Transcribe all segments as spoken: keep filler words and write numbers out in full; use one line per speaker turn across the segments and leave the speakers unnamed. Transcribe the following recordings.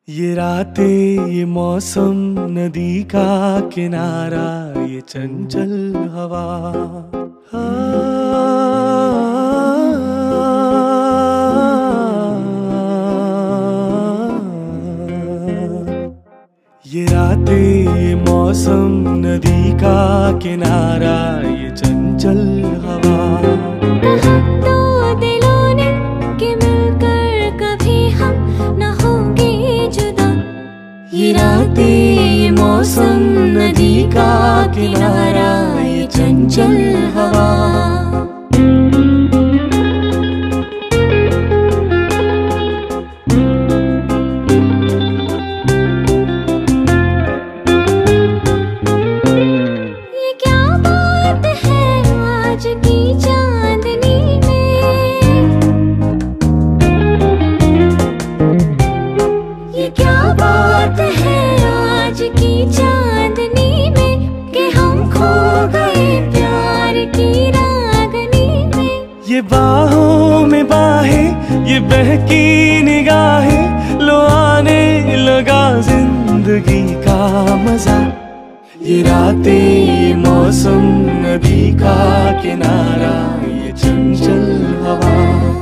ये रातें, ये मौसम, नदी का किनारा, ये चंचल हवा, ये रातें, ये मौसम, नदी का किनारा, ये चंचल हवा।
ये रातें, ये मौसम, नदी का किनारा, ये चंचल हवा। ये क्या बात है आज की चांदनी में, ये क्या बात है आज की चांदनी में, कि हम खो गए प्यार की रागनी में।
ये बाहों में बाहें, ये बहकी निगाहें, लो आने लगा जिंदगी का मजा। ये रातें, ये मौसम, नदी का किनारा, ये चंचल हवा।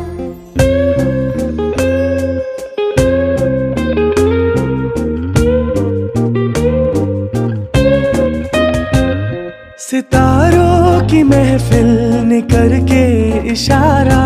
सितारों की महफिल ने करके इशारा,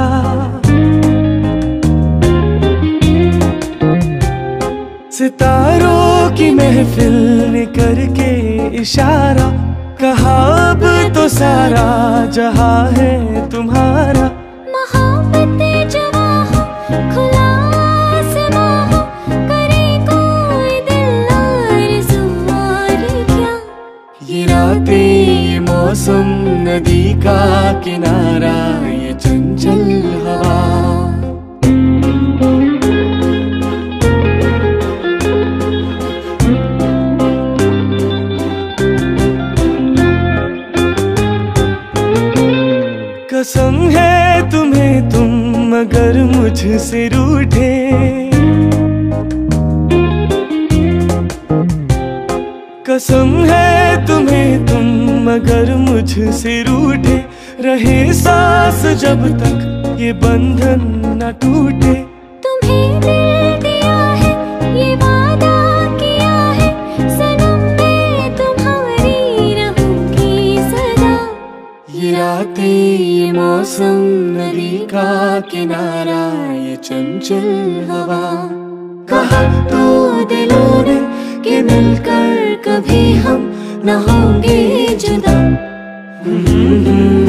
सितारों की महफिल ने करके इशारा, कहा अब तो सारा जहां है तुम्हारा।
मोहब्बतें जवां हो, खुला आसमां हो, करे कोई दिल आरज़ू और क्या।
ये रातें, ये मौसम, नदी का किनारा, ये चंचल हवा। कसम है तुम्हें तुम अगर मुझसे रूठे, कसम है तुम्हें तुम अगर मुझसे रूठे, रहे सांस जब तक ये बंधन न टूटे।
तुम्हें दिल दिया है, ये वादा किया है, सनम मैं तुम्हारी रहूंगी सदा।
ये रातें, ये मौसम, नदी का किनारा, ये चंचल हवा। कहा तो दिलों ने कि मिलकर कभी हम न होंगे जुदा।